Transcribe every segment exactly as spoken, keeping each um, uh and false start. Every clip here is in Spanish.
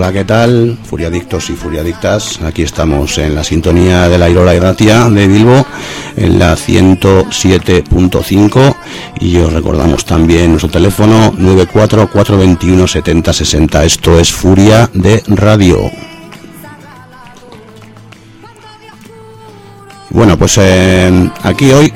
Hola, ¿qué tal? Furiadictos y furiadictas, aquí estamos en la sintonía de la Irola y Ratia de Bilbo, en la ciento siete punto cinco, y os recordamos también nuestro teléfono nueve cuatro cuatro dos uno siete cero seis cero. Esto es Furia de Radio. Bueno, pues eh, aquí hoy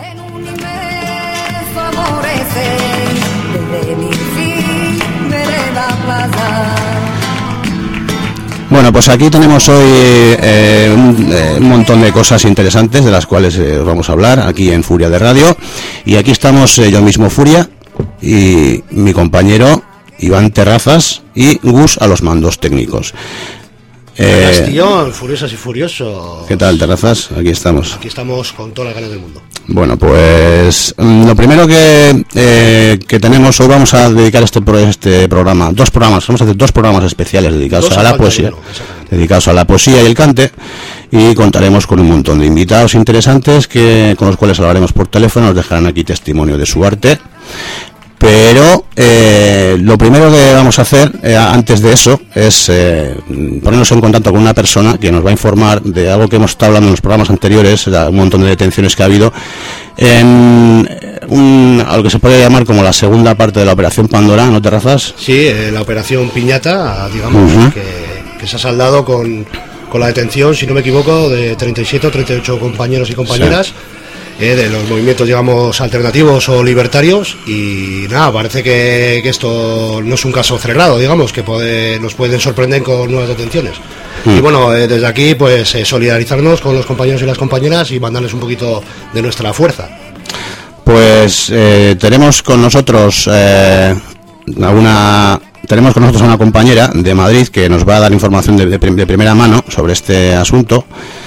Bueno, pues aquí tenemos hoy eh, un, eh, un montón de cosas interesantes de las cuales eh, vamos a hablar aquí en Furia de Radio. Y aquí estamos eh, yo mismo, Furia, y mi compañero Iván Terrazas y Gus a los mandos técnicos. Eh, Castillón, furiosas y furiosos. ¿Qué tal, Terrazas? Aquí estamos. Aquí estamos con todas las ganas del mundo. Bueno, pues lo primero que eh, que tenemos hoy, vamos a dedicar este pro, este programa, dos programas, vamos a hacer dos programas especiales dedicados dos a la poesía, uno, dedicados a la poesía y el cante, y contaremos con un montón de invitados interesantes que con los cuales hablaremos por teléfono, nos dejarán aquí testimonio de su arte. Pero eh, lo primero que vamos a hacer eh, antes de eso es eh, ponernos en contacto con una persona que nos va a informar de algo que hemos estado hablando en los programas anteriores, un montón de detenciones que ha habido en un, algo que se puede llamar como la segunda parte de la Operación Pandora, ¿no, Terrazas? Sí, eh, la Operación Piñata, digamos, uh-huh. que, que se ha saldado con, con la detención, si no me equivoco, de treinta y siete o treinta y ocho compañeros y compañeras. Sí. Eh, de los movimientos, digamos, alternativos o libertarios, y nada, parece que, que esto no es un caso cerrado, digamos, que puede, nos pueden sorprender con nuevas detenciones. Mm. Y bueno, eh, desde aquí, pues eh, solidarizarnos con los compañeros y las compañeras y mandarles un poquito de nuestra fuerza. Pues eh, tenemos con nosotros eh, a una... Tenemos con nosotros a una compañera de Madrid que nos va a dar información de, de, de primera mano sobre este asunto.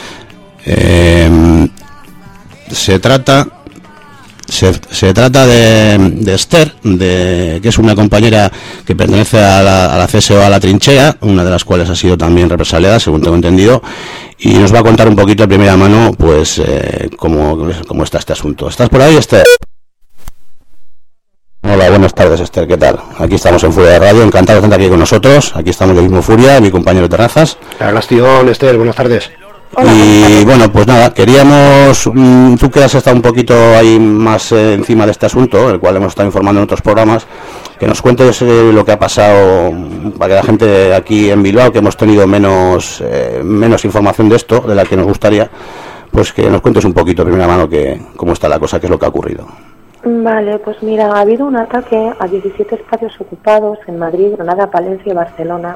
Eh, Se trata se, se trata de, de Esther, de, que es una compañera que pertenece a la, a la C S O, a la Trinchera, una de las cuales ha sido también represaliada, según tengo entendido, y nos va a contar un poquito de primera mano, pues, eh, cómo, cómo está este asunto. ¿Estás por ahí, Esther? Hola, buenas tardes, Esther, ¿qué tal? Aquí estamos en Furia de Radio, encantado de estar aquí con nosotros. Aquí estamos yo mismo, Furia, mi compañero Terrazas. Hola, Esther, buenas tardes. Hola. Y bueno, pues nada, queríamos, mmm, tú que has estado un poquito ahí más eh, encima de este asunto, el cual hemos estado informando en otros programas, que nos cuentes eh, lo que ha pasado, para que la gente aquí en Bilbao, que hemos tenido menos eh, menos información de esto, de la que nos gustaría, pues que nos cuentes un poquito de primera mano que cómo está la cosa, qué es lo que ha ocurrido. Vale, pues mira, ha habido un ataque a diecisiete espacios ocupados en Madrid, Granada, Palencia y Barcelona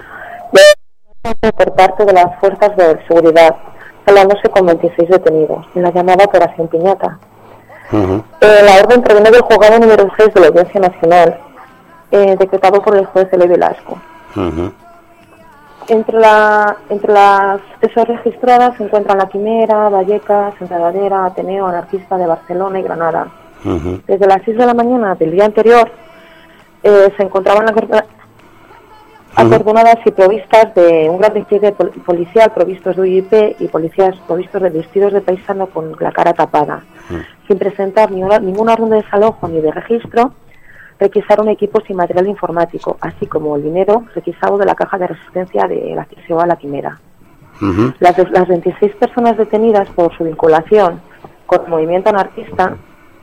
por parte de las fuerzas de seguridad, hablándose con veintiséis detenidos en la llamada Operación Piñata. Uh-huh. Eh, la orden proviene del juzgado número seis de la Audiencia Nacional, eh, decretado por el juez L. Velasco. Uh-huh. Entre, la, entre las esos registradas se encuentran La Quimera, Vallecas, Enredadera, Ateneo, Anarquista de Barcelona y Granada. Uh-huh. Desde las seis de la mañana del día anterior eh, se encontraban las acordonadas y provistas de un gran despliegue policial, provistos de U I P y policías provistos de vestidos de paisano con la cara tapada. Uh-huh. Sin presentar ni una, ninguna orden de desalojo ni de registro, requisaron equipos y material informático, así como el dinero requisado de la caja de resistencia de la C S O a La Quimera. Uh-huh. Las, las veintiséis personas detenidas por su vinculación con el movimiento anarquista,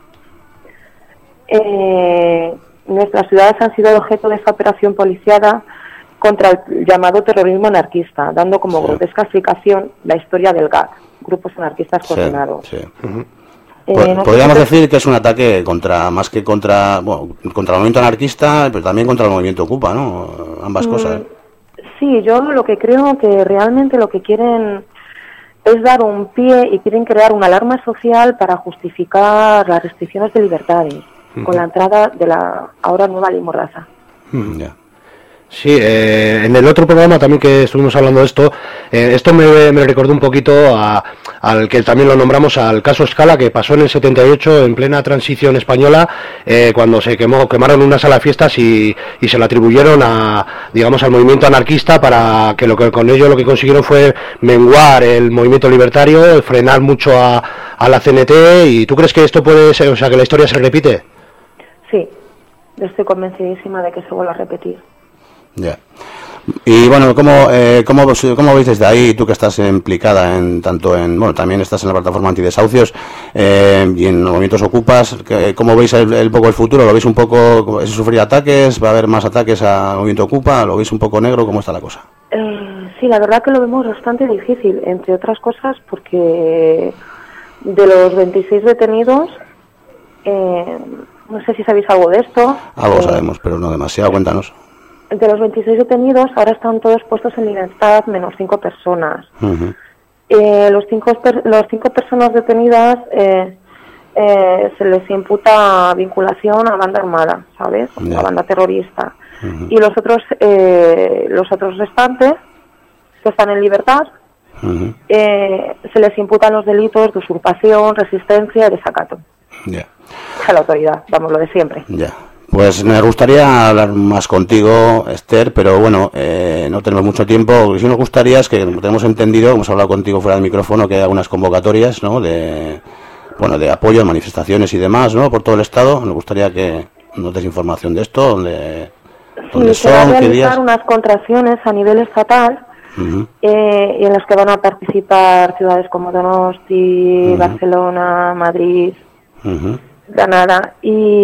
eh, nuestras ciudades han sido el objeto de esta operación policiada contra el llamado terrorismo anarquista, dando como sí. grotesca explicación la historia del G A C, Grupos Anarquistas sí, Coordinados. Sí. Uh-huh. Eh, no Podríamos decir que es un ataque contra, más que contra, bueno, contra el movimiento anarquista, pero también contra el movimiento Ocupa, ¿no? Ambas mm, cosas. Sí, yo lo que creo que realmente lo que quieren es dar un pie y quieren crear una alarma social para justificar las restricciones de libertades, uh-huh. con la entrada de la ahora nueva ley Mordaza. Uh-huh. Yeah. Sí, eh, en el otro programa también que estuvimos hablando de esto, eh, esto me, me recordó un poquito a, al que también lo nombramos, al caso Scala, que pasó en el setenta y ocho, en plena transición española, eh, cuando se quemó, quemaron una sala de fiestas y, y se lo atribuyeron a, digamos, al movimiento anarquista, para que lo que con ello lo que consiguieron fue menguar el movimiento libertario, frenar mucho a, a la C N T. ¿Y tú crees que esto puede ser, o sea, que la historia se repite? Sí, yo estoy convencidísima de que se vuelve a repetir. Ya. Y bueno, ¿cómo, eh, cómo, cómo veis desde ahí, tú que estás implicada en tanto en, bueno, también estás en la plataforma antidesahucios eh, y en movimientos Ocupas, que, ¿cómo veis el, el poco el futuro? ¿Lo veis un poco, es sufrir ataques? ¿Va a haber más ataques al movimiento Ocupa? ¿Lo veis un poco negro? ¿Cómo está la cosa? Eh, sí, la verdad que lo vemos bastante difícil, entre otras cosas porque de los veintiséis detenidos, eh, no sé si sabéis algo de esto. Algo eh, sabemos, pero no demasiado, cuéntanos. De los veintiséis detenidos, ahora están todos puestos en libertad, menos cinco personas. Uh-huh. eh, los, cinco per, los cinco personas detenidas eh, eh, se les imputa vinculación a banda armada, ¿sabes? Yeah. A banda terrorista. Uh-huh. Y los otros, eh, los otros restantes, que están en libertad, uh-huh. eh, se les imputan los delitos de usurpación, resistencia y desacato. Yeah. A la autoridad, vamos, lo de siempre. Ya. Yeah. Pues me gustaría hablar más contigo, Esther, pero bueno, eh, no tenemos mucho tiempo. Lo que sí nos gustaría es que, como tenemos entendido, hemos hablado contigo fuera del micrófono, que hay algunas convocatorias, ¿no?, de, bueno, de apoyo a manifestaciones y demás, ¿no?, por todo el Estado. Nos gustaría que nos des información de esto, donde, dónde sí, son, qué días. Se van a realizar unas contracciones a nivel estatal, uh-huh. eh, y en las que van a participar ciudades como Donosti, uh-huh. Barcelona, Madrid... Uh-huh. Granada,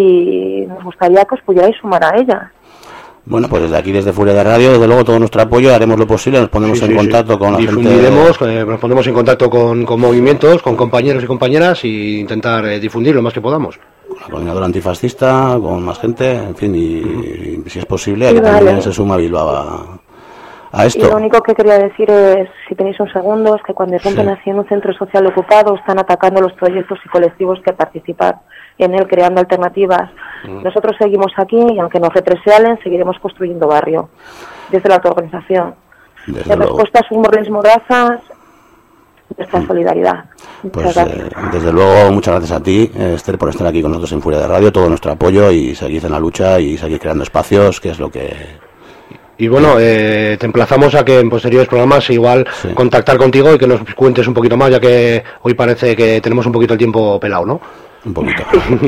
y nos gustaría que os pudierais sumar a ella. Bueno, pues desde aquí, desde Furia de Radio, desde luego todo nuestro apoyo, haremos lo posible, nos ponemos sí, en sí, contacto sí. con la Difundiremos, gente. Eh, nos ponemos en contacto con, con movimientos, con compañeros y compañeras, y intentar eh, difundir lo más que podamos. Con la coordinadora antifascista, con más gente, en fin, y, uh-huh. y si es posible, sí, que vale. también se suma Bilbao a, a esto. Y lo único que quería decir es, si tenéis un segundo, es que cuando irrumpen sí. así en un centro social ocupado, están atacando los proyectos y colectivos que participan en él, creando alternativas. Mm. Nosotros seguimos aquí y aunque nos represalen, seguiremos construyendo barrio desde la autoorganización. Desde en respuesta a sus mordes morazas, nuestra mm. solidaridad. Pues eh, desde luego, muchas gracias a ti, Esther, por estar aquí con nosotros en Furia de Radio, todo nuestro apoyo y seguir en la lucha y seguir creando espacios, que es lo que... Y bueno, eh, te emplazamos a que en posteriores programas igual sí. contactar contigo y que nos cuentes un poquito más, ya que hoy parece que tenemos un poquito el tiempo pelado, ¿no? Un poquito.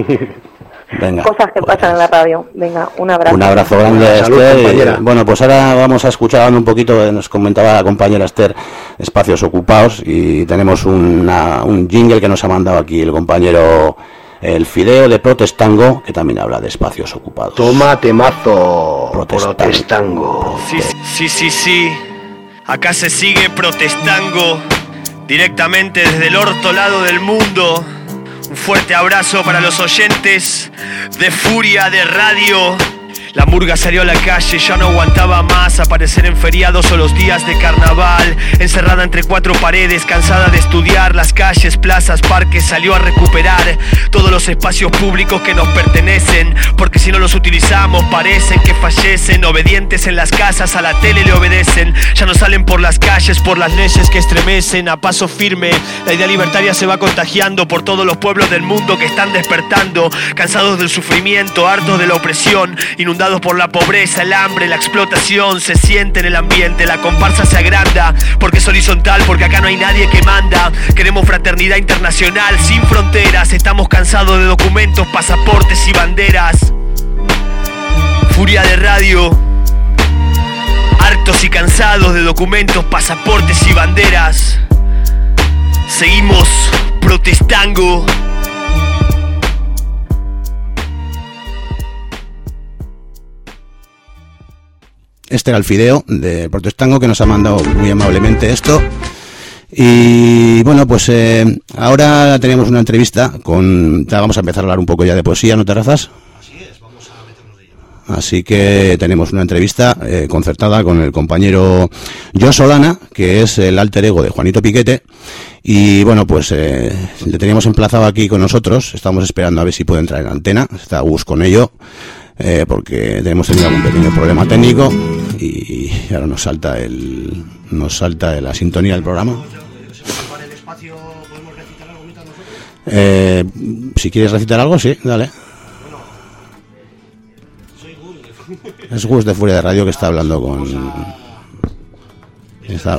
Venga. Cosas que pues, pasan en la radio. Venga, un abrazo. Un abrazo grande, Salud, Esther. Compañera. Bueno, pues ahora vamos a escuchar un poquito, nos comentaba la compañera Esther, espacios ocupados, y tenemos una, un jingle que nos ha mandado aquí el compañero El Fideo de Protestango, que también habla de espacios ocupados. Toma temazo, Protestango. Protestango. Sí, sí, sí, sí. Acá se sigue Protestango, directamente desde el orto lado del mundo. Un fuerte abrazo para los oyentes de Furia de Radio. La murga salió a la calle, ya no aguantaba más aparecer en feriados o los días de carnaval. Encerrada entre cuatro paredes, cansada de estudiar las calles, plazas, parques, salió a recuperar todos los espacios públicos que nos pertenecen, porque si no los utilizamos parecen que fallecen. Obedientes en las casas, a la tele le obedecen. Ya no salen por las calles por las leyes que estremecen. A paso firme, la idea libertaria se va contagiando por todos los pueblos del mundo que están despertando, cansados del sufrimiento, hartos de la opresión, inundados por la pobreza, el hambre, la explotación. Se siente en el ambiente, la comparsa se agranda, porque es horizontal, porque acá no hay nadie que manda. Queremos fraternidad internacional sin fronteras. Estamos cansados de documentos, pasaportes y banderas. Furia de Radio. Hartos y cansados de documentos, pasaportes y banderas. Seguimos protestando. Este era el Fideo de Protestango, que nos ha mandado muy amablemente esto. Y bueno, pues eh, ahora tenemos una entrevista con... Ya vamos a empezar a hablar un poco ya de poesía, ¿no te razas? Así es, vamos a meternos de lleno. Así que tenemos una entrevista eh, concertada con el compañero Jo Solana, que es el alter ego de Juanito Piquete. Y bueno, pues eh, le teníamos emplazado aquí con nosotros. Estamos esperando a ver si puede entrar en antena. Está Gus con ello. Eh, porque tenemos tenido algún pequeño problema técnico y ahora nos salta el nos salta la sintonía del programa. Eh, si quieres recitar algo, sí, dale. Es Gus de Furia de Radio que está hablando con está...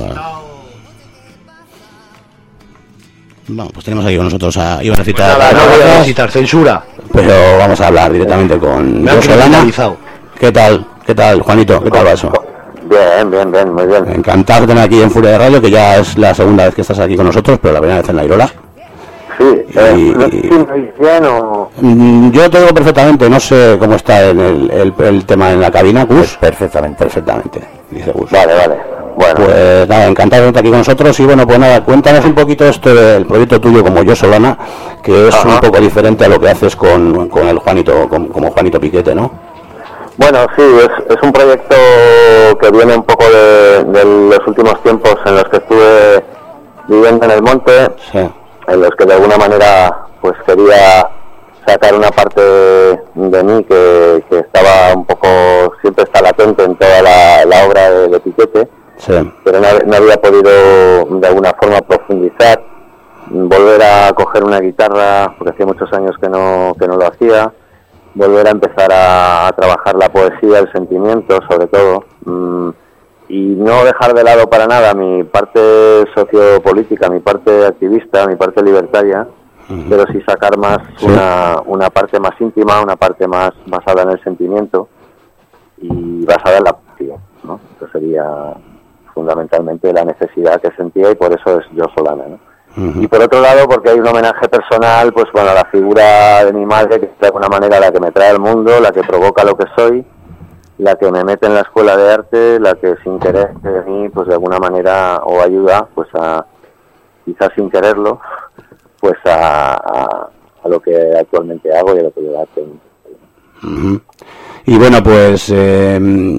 Vamos, pues tenemos aquí con nosotros a... Iba a recitar... Pues nada, no voy a recitar, censura. Pero vamos a hablar directamente con Jo Solana. ¿Qué tal? ¿Qué tal, Juanito? ¿Qué tal va eso? Bien, bien, bien, muy bien. Encantado de tener aquí en Furia de Radio, que ya es la segunda vez que estás aquí con nosotros, pero la primera vez en la Irola. Sí, eh, y, no sé si me oís bien o... Yo te digo perfectamente, no sé cómo está en el, el, el tema en la cabina, Gus. Perfectamente. Perfectamente, dice Gus. Vale, vale. Bueno. Pues nada, encantado de estar aquí con nosotros y bueno, pues nada, cuéntanos un poquito esto del proyecto tuyo como Yo Solana, que es Ajá. un poco diferente a lo que haces con, con el Juanito, con, como Juanito Piquete, ¿no? Bueno, sí, es, es un proyecto que viene un poco de, de los últimos tiempos en los que estuve viviendo en el monte, sí. en los que de alguna manera pues quería sacar una parte de mí que, que estaba un poco, siempre está latente en toda la, la obra de, de Piquete, sí. pero no, no había podido de alguna forma profundizar, volver a coger una guitarra, porque hacía muchos años que no, que no lo hacía, volver a empezar a, a trabajar la poesía, el sentimiento sobre todo, mmm, y no dejar de lado para nada mi parte sociopolítica, mi parte activista, mi parte libertaria, uh-huh. pero sí sacar más sí. una, una parte más íntima, una parte más basada en el sentimiento y basada en la poesía, ¿no? Eso sería fundamentalmente la necesidad que sentía y por eso es Yo Solana, ¿no? Uh-huh. Y por otro lado, porque hay un homenaje personal, pues bueno, a la figura de mi madre, que es de alguna manera la que me trae al mundo, la que provoca lo que soy, la que me mete en la escuela de arte, la que sin querer de mí, pues de alguna manera, o ayuda, pues a, quizás sin quererlo, pues a, a, a lo que actualmente hago y a lo que yo hago. Uh-huh. Y bueno, pues... Eh...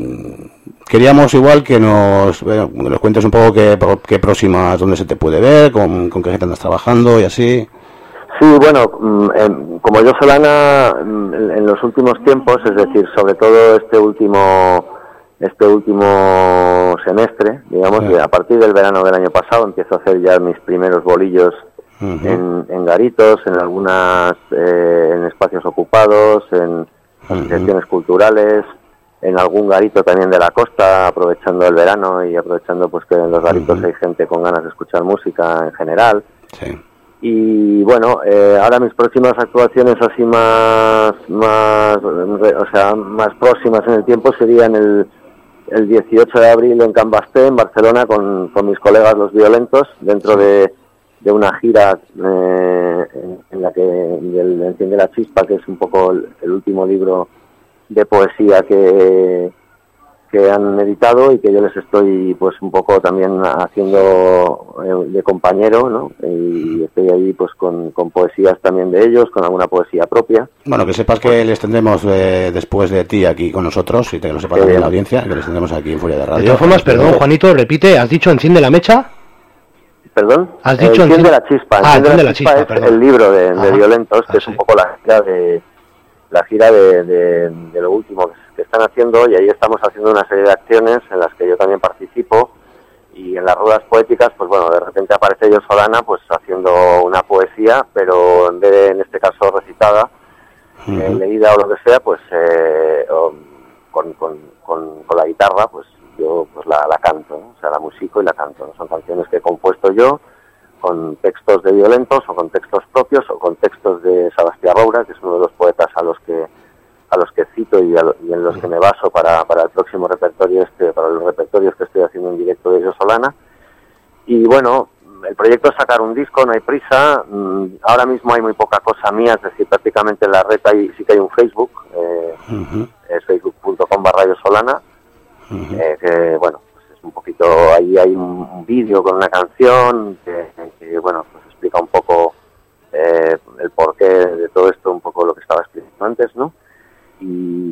queríamos igual que nos, bueno, nos cuentes un poco qué, qué próximas, dónde se te puede ver, con, con qué gente andas trabajando y así. Sí, bueno, eh, como Yo Solana, en los últimos tiempos, es decir, sobre todo este último este último semestre, digamos, sí. que a partir del verano del año pasado empiezo a hacer ya mis primeros bolillos uh-huh. en, en garitos, en algunas, eh, en espacios ocupados, en asociaciones uh-huh. culturales, en algún garito también de la costa, aprovechando el verano y aprovechando pues que en los garitos uh-huh. hay gente con ganas de escuchar música en general. Sí. Y bueno, eh, ahora mis próximas actuaciones así más, más, o sea, más próximas en el tiempo serían el, el dieciocho de abril en Can Basté, en Barcelona, con, con mis colegas Los Violentos, dentro de, de una gira eh, en, en la que el Enciende la Chispa, que es un poco el, el último libro de poesía que, que han editado y que yo les estoy pues un poco también haciendo de compañero, ¿no? Y estoy ahí pues con, con poesías también de ellos, con alguna poesía propia. Bueno, que sepas que les tendremos eh, después de ti aquí con nosotros, y te lo sepa también la audiencia, que les tendremos aquí en Furia de Radio. De todas formas, perdón, Juanito, repite, ¿has dicho Enciende la Mecha? ¿Perdón? ¿Has dicho eh, Enciende la Chispa? Ah, Enciende la Chispa, es perdón. El libro de, de Violentos, que ah, es sí. un poco la gira de... la gira de, de, de lo último que están haciendo, y ahí estamos haciendo una serie de acciones en las que yo también participo, y en las ruedas poéticas, pues bueno, de repente aparece Yo Solana pues haciendo una poesía, pero en vez de, en este caso, recitada, uh-huh. eh, leída o lo que sea, pues eh, o, con, con, con, con la guitarra, pues yo pues la, la canto, ¿no? O sea, la musico y la canto, ¿no? Son canciones que he compuesto yo, con textos de Violentos, o con textos propios, o con textos de Sebastián Roura, que es uno de los poetas a los que a los que cito y, a lo, y en los que me baso para, para el próximo repertorio, este para los repertorios que estoy haciendo en directo de Yo Solana. Y bueno, el proyecto es sacar un disco, no hay prisa. Ahora mismo hay muy poca cosa mía, es decir, prácticamente en la red hay, sí que hay un Facebook, eh, uh-huh. es facebook punto com barra Yo Solana, uh-huh. eh, que bueno, pues es un poquito, ahí hay un, un vídeo con una canción que, que bueno, pues explica un poco eh, el porqué de todo esto, un poco lo que estaba explicando antes, ¿no? Y,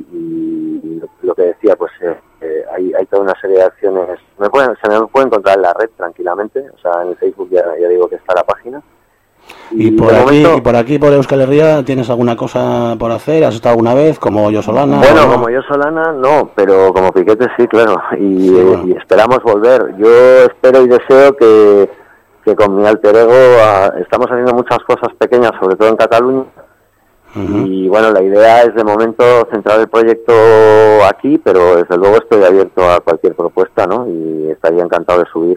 y, y lo, lo que decía, pues eh, eh, hay, hay toda una serie de acciones. Me pueden, se me puede encontrar en la red tranquilamente, o sea, en el Facebook ya, ya digo que está la página. Y, y por aquí, momento, y por aquí, por Euskal Herria, ¿tienes alguna cosa por hacer? ¿Has estado alguna vez como Yo Solana? Bueno, no? como Yo Solana no, pero como Piquete sí, claro, y, sí, eh, bueno. y esperamos volver. Yo espero y deseo que, que con mi alter ego a, estamos haciendo muchas cosas pequeñas, sobre todo en Cataluña. Uh-huh. Y bueno, la idea es de momento centrar el proyecto aquí, pero desde luego estoy abierto a cualquier propuesta, ¿no? Y estaría encantado de subir.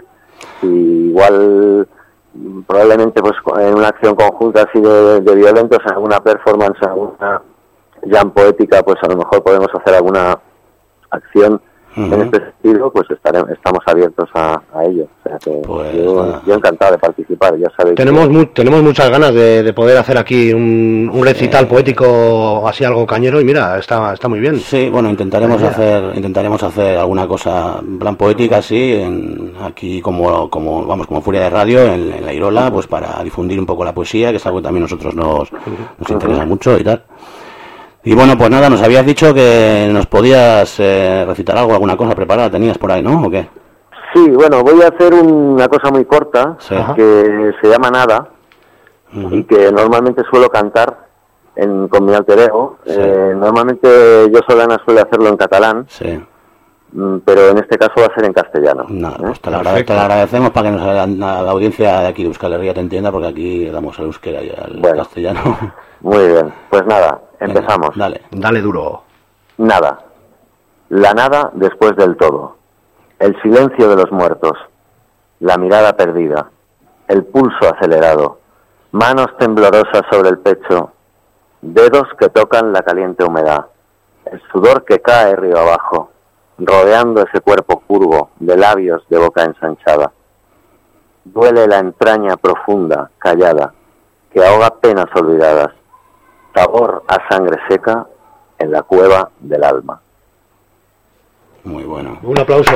Y igual, probablemente pues en una acción conjunta así de, de Violentos, en alguna performance, en alguna jam poética, pues a lo mejor podemos hacer alguna acción uh-huh. en este sentido, pues estaremos, estamos abiertos a, a ello. O sea que pues, yo, yo encantado de participar, ya sabéis. Tenemos, que... mu- tenemos muchas ganas de, de poder hacer aquí un, un recital eh... poético, así algo cañero, y mira, está, está muy bien. Sí, bueno, intentaremos pues hacer intentaremos hacer alguna cosa en plan poética, sí, en, aquí como, como, vamos, como Furia de Radio, en, en la Irola, pues para difundir un poco la poesía, que es algo que también a nosotros nos, nos interesa uh-huh. mucho y tal. Y bueno, pues nada, nos habías dicho que nos podías eh, recitar algo, alguna cosa preparada, tenías por ahí, ¿no? ¿O qué? Sí, bueno, voy a hacer una cosa muy corta, sí. que se llama Nada, uh-huh. y que normalmente suelo cantar en, con mi alter ego. Sí. Eh, normalmente yo Solana suele hacerlo en catalán, sí. pero en este caso va a ser en castellano. No, ¿eh? Pues te lo, agrade- te lo agradecemos para que nos, la, la audiencia de aquí de Euskal Herria te entienda, porque aquí damos al euskera y al bueno, castellano. Muy bien, pues nada, empezamos. Venga, dale. Dale duro. Nada. La nada después del todo. El silencio de los muertos. La mirada perdida. El pulso acelerado. Manos temblorosas sobre el pecho. Dedos que tocan la caliente humedad. El sudor que cae río abajo, rodeando ese cuerpo curvo de labios de boca ensanchada. Duele la entraña profunda, callada, que ahoga penas olvidadas. Sabor a sangre seca en la cueva del alma. Muy bueno. Un aplauso.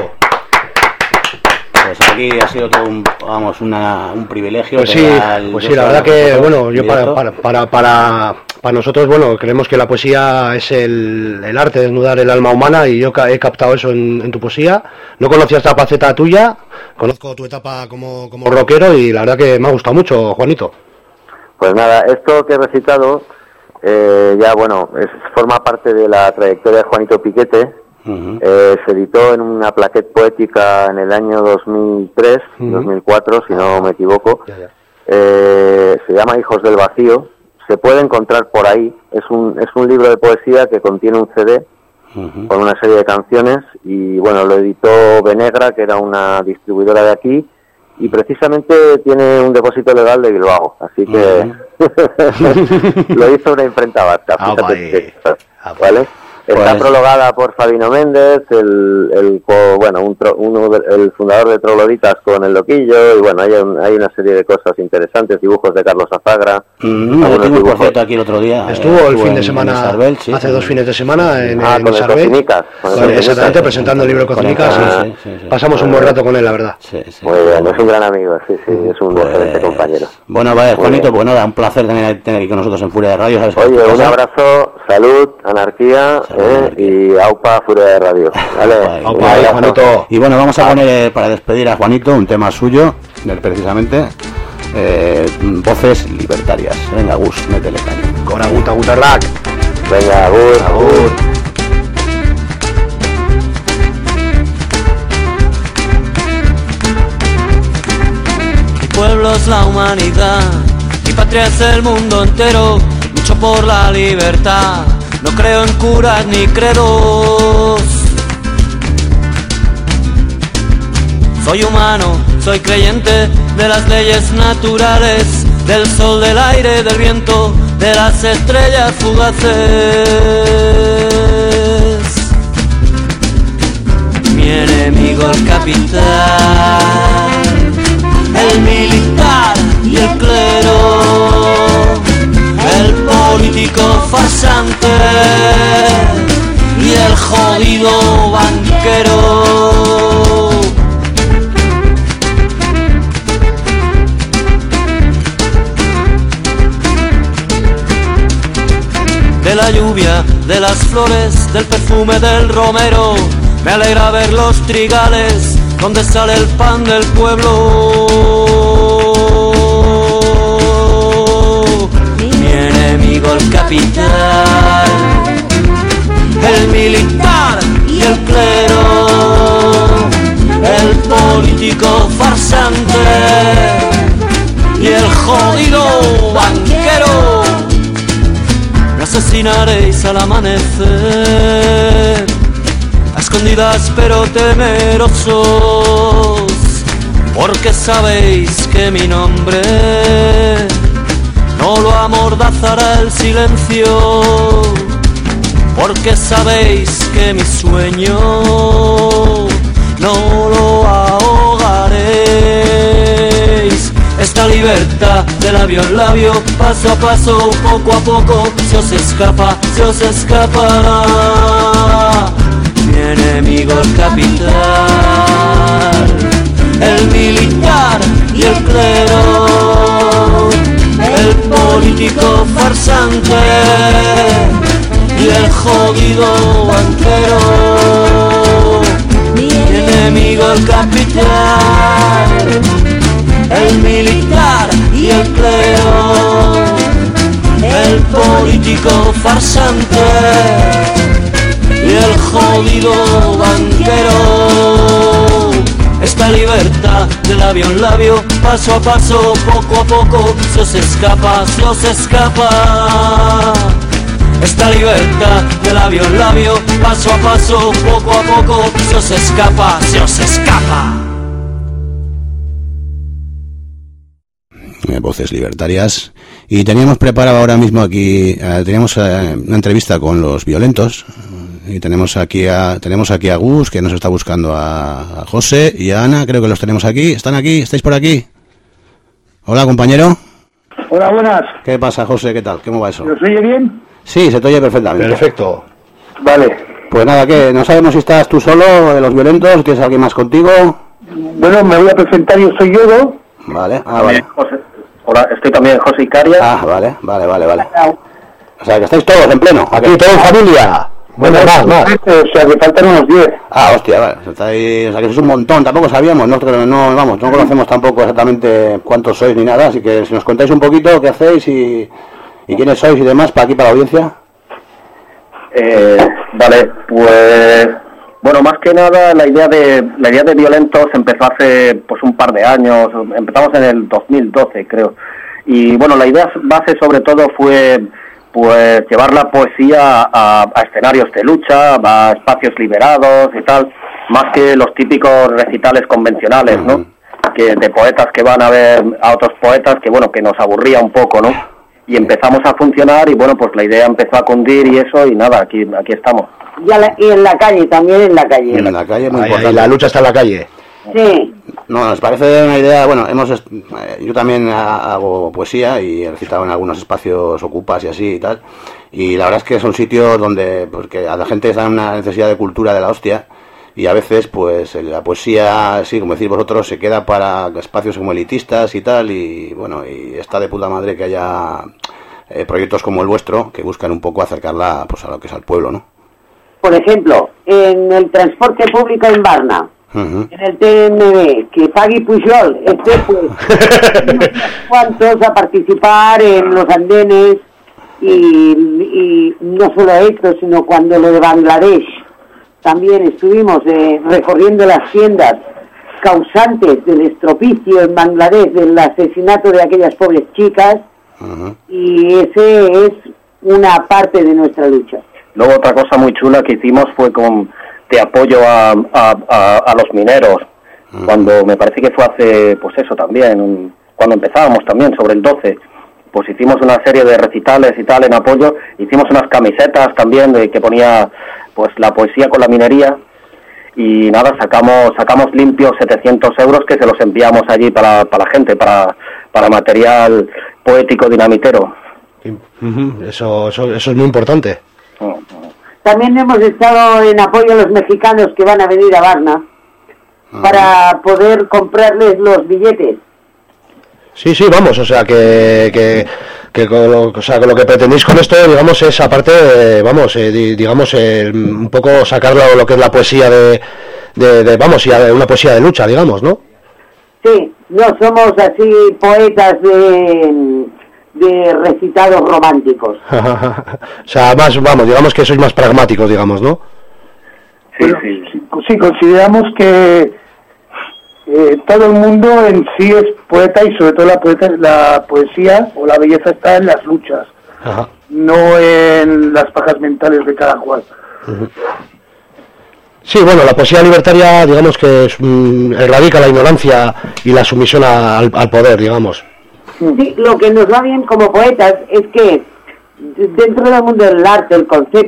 Pues aquí ha sido todo un, vamos, una, un privilegio. Pues sí, pues sí, la verdad que, bueno, yo para, para, para, para, para nosotros, bueno, creemos que la poesía es el, el arte de desnudar el alma humana, y yo he captado eso en, en tu poesía. No conocía esta faceta tuya, conozco tu etapa como, como rockero, y la verdad que me ha gustado mucho, Juanito. Pues nada, esto que he recitado, eh, ya bueno, es, forma parte de la trayectoria de Juanito Piquete. Uh-huh. Eh, se editó en una plaquette poética en el año dos mil tres, uh-huh. dos mil cuatro, si no me equivoco. Ya, ya. Eh, se llama Hijos del Vacío. Se puede encontrar por ahí. Es un es un libro de poesía que contiene un C D uh-huh. con una serie de canciones, y bueno, lo editó Benegra, que era una distribuidora de aquí, y precisamente tiene un depósito legal de Bilbao, así que uh-huh. lo hizo una imprenta vasca. Ah, fíjate, ¿vale? Está pues... prologada por Fabino Méndez, el, el bueno, un, uno, el fundador de Trogloditas con el Loquillo, y bueno, hay, un, hay una serie de cosas interesantes, dibujos de Carlos Azagra. Mm, lo tuvimos por cierto aquí el otro día. Estuvo eh, el fin de semana, Sarbel, sí, hace sí, dos fines de semana en, ah, en con Sarbel. Cocinicas. Con el exactamente, presentando el libro Cocinicas. Ah, sí, sí, sí, pasamos sí, un buen rato con él, la verdad. Sí, sí, Muy bien, es un gran amigo, sí, sí, es un pues... excelente compañero. Bueno, vale, Juanito, pues nada, un placer tener, tener aquí con nosotros en Furia de Radio. ¿Sabes? Oye, un abrazo, salud, anarquía, salud, eh, anarquía. Y aupa, Furia de Radio. Vale. Aupa, ahí, Juanito. Y bueno, vamos a poner eh, para despedir a Juanito un tema suyo, precisamente, eh, Voces Libertarias. Venga, Gus, métele caño. Con aguta, aguta, rack. Venga, Gus, agur. Mi pueblo es la humanidad, mi patria es el mundo entero, lucho por la libertad. No creo en curas ni credos. Soy humano, soy creyente de las leyes naturales, del sol, del aire, del viento, de las estrellas fugaces. Mi enemigo el capital, el militar y el clero, el político farsante y el jodido banquero. De la lluvia, de las flores, del perfume del romero, me alegra ver los trigales donde sale el pan del pueblo. El capital, el militar y el clero, el político farsante y el jodido banquero. Me asesinaréis al amanecer, a escondidas pero temerosos, porque sabéis que mi nombre no lo amordazará el silencio, porque sabéis que mi sueño no lo ahogaréis. Esta libertad de labio en labio, paso a paso, poco a poco, se os escapa, se os escapa. Mi enemigo el capital, el militar y el clero, el político farsante y el jodido banquero. Mi enemigo el capital, el militar y el clero, el político farsante y el jodido banquero. Esta libertad de labio en labio, paso a paso, poco a poco, se os escapa, se os escapa. Esta libertad de labio en labio, paso a paso, poco a poco, se os escapa, se os escapa. Voces libertarias. Y teníamos preparado ahora mismo aquí, eh, teníamos eh, una entrevista con los violentos. Y tenemos aquí a tenemos aquí a Gus, que nos está buscando a, a José y a Ana, creo que los tenemos aquí. ¿Están aquí? ¿Estáis por aquí? Hola, compañero. Hola, buenas. ¿Qué pasa, José? ¿Qué tal? ¿Cómo va eso? ¿Nos oye bien? Sí, se te oye perfectamente. Perfecto. Vale. Pues nada, que no sabemos si estás tú solo de los violentos, ¿tienes alguien más contigo? Bueno, me voy a presentar, yo soy Yodo. Vale, ah, vale. José. Hola, estoy también José Icaria. Ah, vale, vale, vale, vale. O sea, que estáis todos en pleno, aquí todos en familia. Bueno, más, más. O sea, que faltan unos diez. Ah, hostia, vale. O sea, que sois un montón, tampoco sabíamos, no, no, vamos, no conocemos tampoco exactamente cuántos sois ni nada, así que si nos contáis un poquito qué hacéis y, y quiénes sois y demás, para aquí, para la audiencia. Eh, vale, pues bueno, más que nada la idea de la idea de Violentos empezó hace pues un par de años, empezamos en el dos mil doce creo, y bueno, la idea base sobre todo fue pues llevar la poesía a, a escenarios de lucha, a espacios liberados y tal, más que los típicos recitales convencionales, ¿no? Que de poetas que van a ver a otros poetas, que bueno, que nos aburría un poco, ¿no? Y empezamos a funcionar y bueno, pues la idea empezó a cundir y eso, y nada, aquí aquí estamos. Y, a la, y en la calle, también en la calle. En la calle, muy Ahí, importante. ahí, la lucha está en la calle. Sí. No, nos parece una idea, bueno, hemos est- yo también hago poesía y he recitado en algunos espacios ocupas y así y tal, y la verdad es que son sitios donde, porque a la gente está en una necesidad de cultura de la hostia, y a veces pues la poesía, sí, como decís vosotros, se queda para espacios como elitistas y tal, y bueno, y está de puta madre que haya eh, proyectos como el vuestro que buscan un poco acercarla pues a lo que es al pueblo, ¿no? Por ejemplo, en el transporte público en Barna, Uh-huh. en el T M B, que Pagui Pujol esté pues unos cuantos a participar en los andenes y, y no solo esto, sino cuando lo de Bangladesh también estuvimos eh, recorriendo las tiendas causantes del estropicio en Bangladesh, del asesinato de aquellas pobres chicas. Uh-huh. Y ese es una parte de nuestra lucha. Luego otra cosa muy chula que hicimos fue con de apoyo a, a, a, a los mineros, uh-huh. Cuando me parece que fue hace, pues eso también, un, cuando empezábamos también, sobre el doce, pues hicimos una serie de recitales y tal en apoyo, hicimos unas camisetas también de que ponía pues la poesía con la minería, y nada, sacamos sacamos limpios setecientos euros que se los enviamos allí para, para la gente, para, para material poético dinamitero. Uh-huh. Eso, eso, eso es muy importante. Uh-huh. También hemos estado en apoyo a los mexicanos que van a venir a Varna uh-huh. para poder comprarles los billetes. Sí, sí, vamos, o sea, que, que, que con, lo, o sea, con lo que pretendéis con esto, digamos, es aparte, eh, vamos, eh, di, digamos, eh, un poco sacar lo, lo que es la poesía de, de, de, vamos, y una poesía de lucha, digamos, ¿no? Sí, no somos así poetas de... de recitados románticos. O sea, más, vamos, digamos que sois más pragmáticos, digamos, ¿no? Sí, bueno, sí. sí, sí, consideramos que eh, todo el mundo en sí es poeta, y sobre todo la poeta, la poesía o la belleza está en las luchas, ajá, no en las pajas mentales de cada cual. Uh-huh. Sí, bueno, la poesía libertaria, digamos que es, mm, erradica la ignorancia y la sumisión a, al, al poder, digamos. Sí, lo que nos va bien como poetas es que dentro del mundo del arte, el concepto,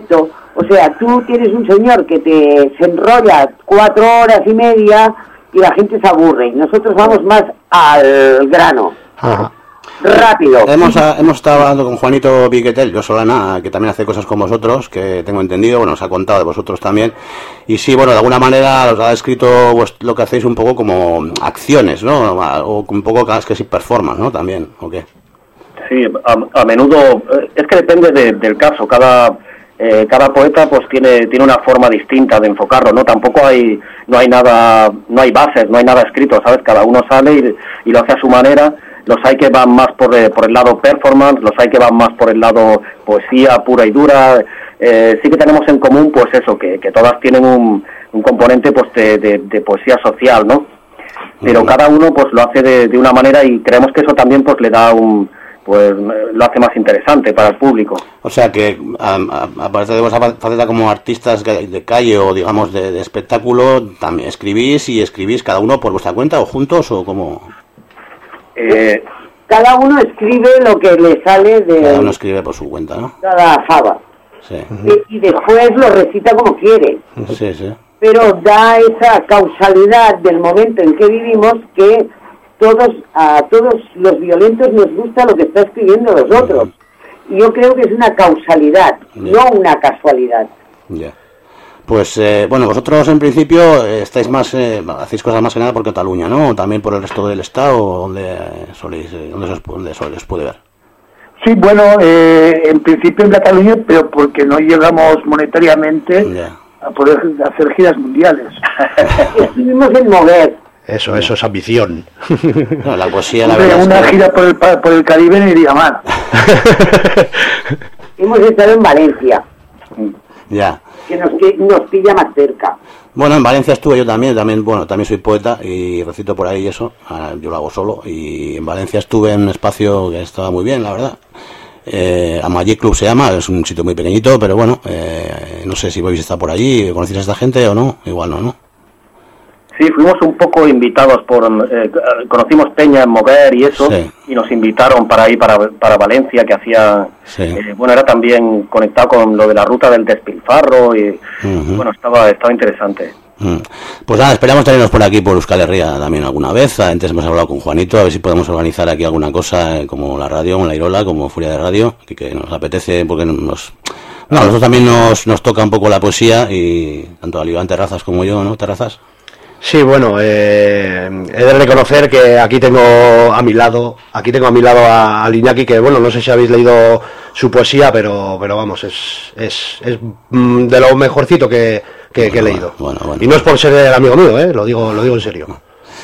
O sea, tú tienes un señor que te se enrolla cuatro horas y media y la gente se aburre. Y nosotros vamos más al grano. Ajá. Rápido. Hemos, hemos estado hablando con Juanito Piquetel, yo Solana, que también hace cosas con vosotros, que tengo entendido, bueno, os ha contado de vosotros también. Y sí, bueno, de alguna manera os ha descrito pues, lo que hacéis un poco como acciones, ¿no? O un poco casi que performance, ¿no? También, ¿o qué? Sí, a, a menudo, es que depende de, del caso, cada... Eh, cada poeta pues tiene tiene una forma distinta de enfocarlo, no tampoco hay no hay nada no hay bases, no hay nada escrito, sabes, cada uno sale y, y lo hace a su manera. Los hay que van más por eh, por el lado performance, los hay que van más por el lado poesía pura y dura. Eh, sí que tenemos en común pues eso, que, que todas tienen un, un componente pues de, de, de poesía social, ¿no? Pero cada uno pues lo hace de, de una manera y creemos que eso también pues le da un pues lo hace más interesante para el público. O sea que, aparte de vuestra faceta como artistas de calle o digamos de, de espectáculo, también escribís y escribís cada uno por vuestra cuenta o juntos o como... Eh, cada uno escribe lo que le sale de... Cada uno escribe por su cuenta, ¿no? Cada fava. Sí. Y, y después lo recita como quiere. Sí, sí. Pero da esa causalidad del momento en que vivimos que... todos a todos los violentos nos gusta lo que está escribiendo los otros. Y yo creo que es una causalidad, yeah. no una casualidad. Ya. Yeah. Pues, eh, bueno, vosotros en principio eh, estáis más, eh, hacéis cosas más que nada por Cataluña, ¿no? ¿O también por el resto del Estado? ¿Dónde soléis, eh, dónde os, dónde os puede ver? Sí, bueno, eh, en principio en Cataluña, pero porque no llegamos monetariamente yeah. a poder hacer giras mundiales. Estuvimos en Moguer. Eso, eso es ambición. No, la poesía, la verdad. Una es que... gira por el, por el Caribe no iría mal. Hemos estado en Valencia. Ya. Que nos, que nos pilla más cerca. Bueno, en Valencia estuve yo también, también, bueno, también soy poeta y recito por ahí y eso, yo lo hago solo. Y en Valencia estuve en un espacio que estaba muy bien, la verdad. Eh, Amayí Club se llama, es un sitio muy pequeñito, pero bueno, eh, no sé si vais a estar por allí, ¿conocéis a esta gente o no? Igual no, ¿no? Sí, fuimos un poco invitados por... Eh, conocimos Peña en Moguer y eso, sí. y nos invitaron para ir para, para Valencia, que hacía... Sí. Eh, bueno, era también conectado con lo de la ruta del despilfarro y... Uh-huh. Bueno, estaba estaba interesante. Uh-huh. Pues nada, esperamos tenernos por aquí, por Euskal Herria también alguna vez. Antes hemos hablado con Juanito, a ver si podemos organizar aquí alguna cosa, eh, como la radio, en la Irola, como Furia de Radio, que, que nos apetece, porque nos... No, a nosotros también nos, nos toca un poco la poesía, y tanto a Iván Terrazas como yo, ¿no? Terrazas. Sí, bueno, eh, he de reconocer que aquí tengo a mi lado, aquí tengo a mi lado a, a Iñaki, que bueno, no sé si habéis leído su poesía, pero pero vamos, es es, es mm, de lo mejorcito que, que, bueno, que he leído. Bueno, bueno. Y no es por ser el amigo mío, eh, lo digo lo digo en serio.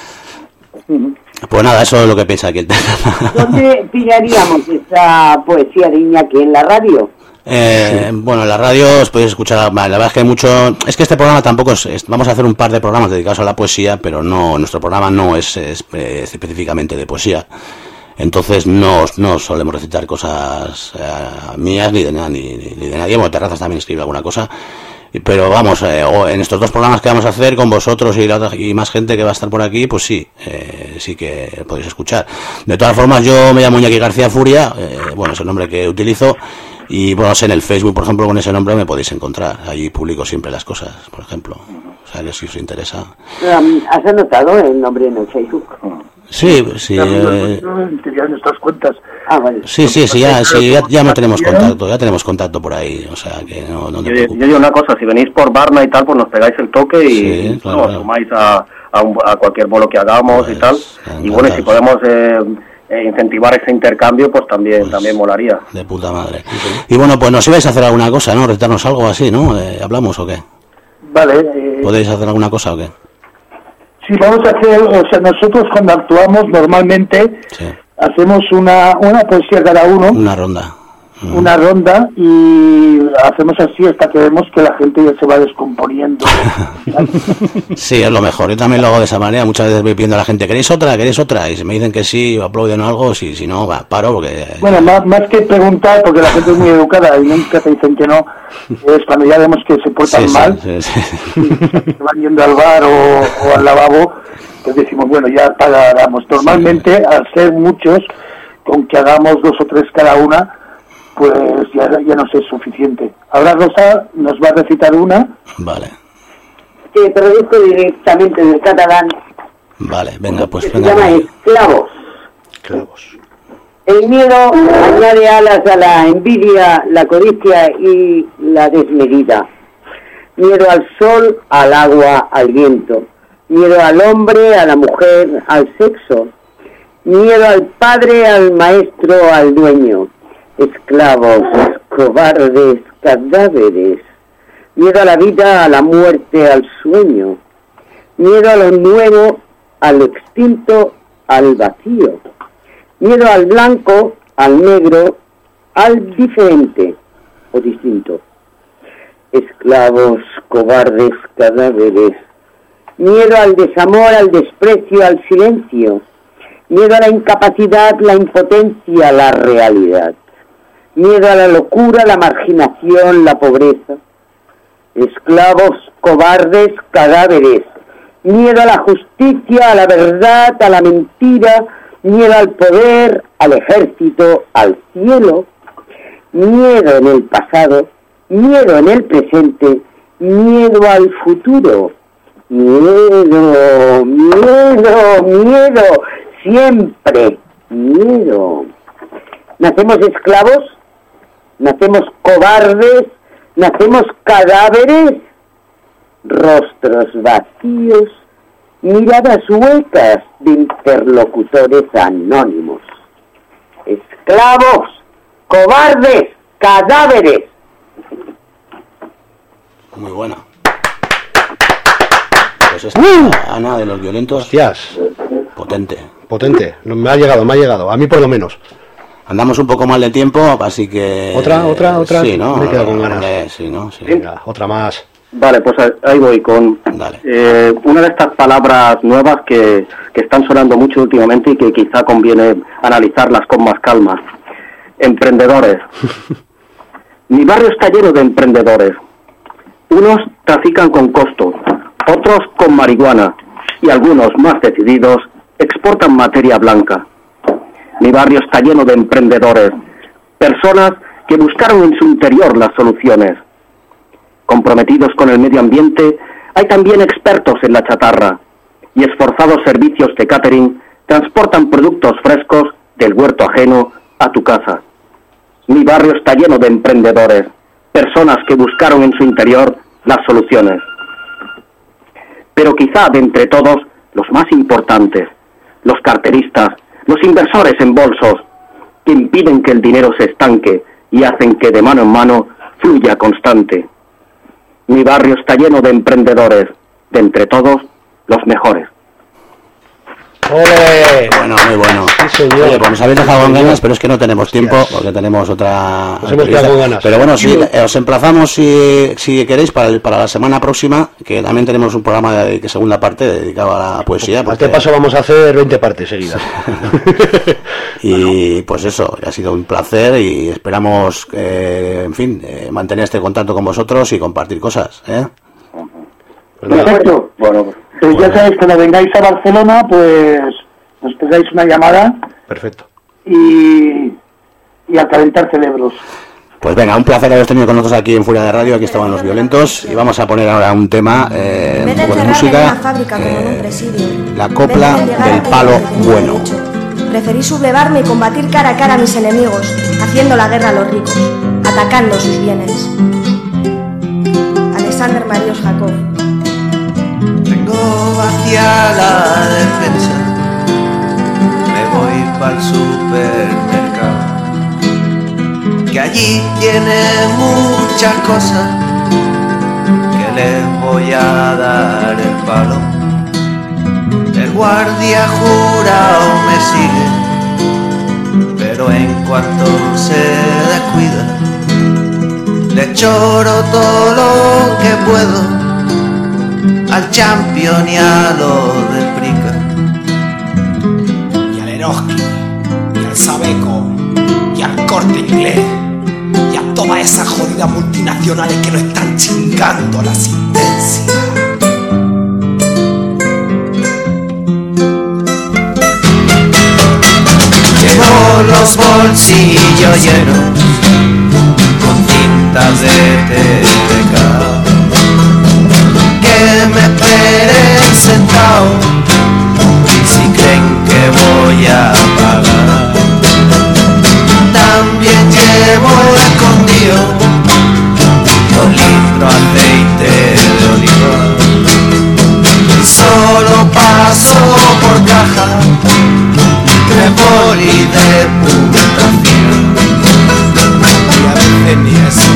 Pues nada, eso es lo que piensa aquí el ¿Dónde pillaríamos esta poesía de Iñaki? ¿En la radio? Eh, sí. Bueno, en la radio os podéis escuchar, la verdad es que hay mucho, es que este programa tampoco es, es, vamos a hacer un par de programas dedicados a la poesía, pero no, nuestro programa no es, es, es específicamente de poesía, entonces no, no solemos recitar cosas eh, mías ni de, ni, ni de nadie. Bueno, Terrazas también escribe alguna cosa, pero vamos, eh, en estos dos programas que vamos a hacer con vosotros y, la, y más gente que va a estar por aquí, pues sí, eh, sí que podéis escuchar. De todas formas, yo me llamo Iñaki García Furia, eh, bueno, es el nombre que utilizo. Y bueno, en el Facebook, por ejemplo, con ese nombre me podéis encontrar. Allí publico siempre las cosas, por ejemplo. O sea, que si os interesa. ¿Has anotado el nombre en el Facebook? Sí, sí. Eh... nuestras cuentas. Ah, vale. Sí, sí, sí, ya, sí, ya, ya no tenemos contacto, ya tenemos contacto por ahí. O sea, que no, no te yo, yo digo una cosa, si venís por Barna y tal, pues nos pegáis el toque y sí, claro, no, os sumáis a, a, un, a cualquier bolo que hagamos pues, y tal. Y bueno, si podemos... Eh, Eh, incentivar ese intercambio, pues también pues, también molaría. De puta madre. Sí. Y bueno, pues nos ibais a hacer alguna cosa, ¿no? Recitarnos algo así, ¿no? Eh, ¿Hablamos o qué? Vale. Eh, ¿Podéis hacer alguna cosa o qué? Sí, vamos a hacer, o sea, nosotros cuando actuamos normalmente sí. hacemos una, una poesía cada uno. Una ronda. Uh-huh. Una ronda y hacemos así hasta que vemos que la gente ya se va descomponiendo. Sí, es lo mejor. Yo también lo hago de esa manera. Muchas veces voy pidiendo a la gente, ¿queréis otra? ¿Queréis otra? Y si me dicen que sí, aplauden algo. Si, si no, va, paro porque... Bueno, más, más que preguntar, porque la gente es muy educada y nunca te dicen que no, es cuando ya vemos que se portan sí, mal, sí, sí, sí. Se van yendo al bar o, o al lavabo, pues decimos, bueno, ya paramos. Normalmente, sí. al ser muchos, con que hagamos dos o tres cada una, pues ya, ya nos es suficiente. Ahora Rosa nos va a recitar una. Vale. Que traduzco directamente del catalán. Vale, venga, pues Se venga. llama Esclavos. Esclavos. El miedo añade alas a la envidia, la codicia y la desmedida. Miedo al sol, al agua, al viento. Miedo al hombre, a la mujer, al sexo. Miedo al padre, al maestro, al dueño. Esclavos, cobardes, cadáveres. Miedo a la vida, a la muerte, al sueño. Miedo a lo nuevo, a lo extinto, al vacío. Miedo al blanco, al negro, al diferente o distinto. Esclavos, cobardes, cadáveres. Miedo al desamor, al desprecio, al silencio. Miedo a la incapacidad, la impotencia, la realidad. Miedo a la locura, la marginación, la pobreza. Esclavos, cobardes, cadáveres. Miedo a la justicia, a la verdad, a la mentira. Miedo al poder, al ejército, al cielo. Miedo en el pasado, miedo en el presente, miedo al futuro. Miedo, miedo, miedo, siempre miedo. ¿Nacemos esclavos? ¿Nacemos cobardes? ¿Nacemos cadáveres? Rostros vacíos, miradas huecas de interlocutores anónimos. Esclavos, cobardes, cadáveres. Muy buena. Pues esta, Ana, de los violentos. Hostias. Potente. Potente. No, me ha llegado, me ha llegado. A mí por lo menos. Andamos un poco mal de tiempo, así que... ¿Otra, otra, otra? Sí, ¿no? Me quedo con ganas. Eh, sí, ¿no? Sí. Venga, otra más. Vale, pues ahí voy con eh, una de estas palabras nuevas que, que están sonando mucho últimamente y que quizá conviene analizarlas con más calma. Emprendedores. Mi barrio está lleno de emprendedores. Unos trafican con costo, otros con marihuana y algunos más decididos exportan materia blanca. Mi barrio está lleno de emprendedores, personas que buscaron en su interior las soluciones. Comprometidos con el medio ambiente, hay también expertos en la chatarra y esforzados servicios de catering transportan productos frescos del huerto ajeno a tu casa. Mi barrio está lleno de emprendedores, personas que buscaron en su interior las soluciones. Pero quizá de entre todos, los más importantes, los carteristas, los inversores en bolsos, que impiden que el dinero se estanque y hacen que de mano en mano fluya constante. Mi barrio está lleno de emprendedores, de entre todos, los mejores. ¡Ole! Bueno, muy bueno. Sí, señor. Oye, pues nos habéis dejado con ganas, pero es que no tenemos tiempo, porque tenemos otra... Nos hemos quedado con ganas. Pero bueno, sí, eh, os emplazamos, si, si queréis, para, el, para la semana próxima, que también tenemos un programa de, de segunda parte dedicado a la poesía. A este paso vamos a hacer veinte partes seguidas. Y pues eso, ha sido un placer y esperamos, eh, en fin, eh, mantener este contacto con vosotros y compartir cosas, ¿eh? Perfecto. Bueno, Pues ya sabéis, cuando vengáis a Barcelona, pues nos pegáis una llamada. Perfecto. Y, y a calentar cerebros. Pues venga, un placer haberos tenido con nosotros aquí en Furia de Radio. Aquí estaban los violentos y vamos a poner ahora un tema, eh, un poco de música, eh, la copla del palo bueno. Preferí sublevarme y combatir cara a cara a mis enemigos, haciendo la guerra a los ricos, atacando sus bienes. Alexander Marios Jacob. Vengo hacia la defensa, me voy para el supermercado, que allí tiene muchas cosas, que les voy a dar el palo. El guardia jurado me sigue, pero en cuanto se descuida, le choro todo lo que puedo al Champion y a lo del Prica. Y al Eroski, y al Sabeco, y al Corte Inglés, y a todas esas jodidas multinacionales que nos están chingando la asistencia. Llevo los bolsillos llenos aceite de cal. Que me esperen sentado si creen que voy a pagar. También llevo escondido dos litros de aceite de oliva. Solo paso por caja tres bolis de putación. Y a veces ni eso.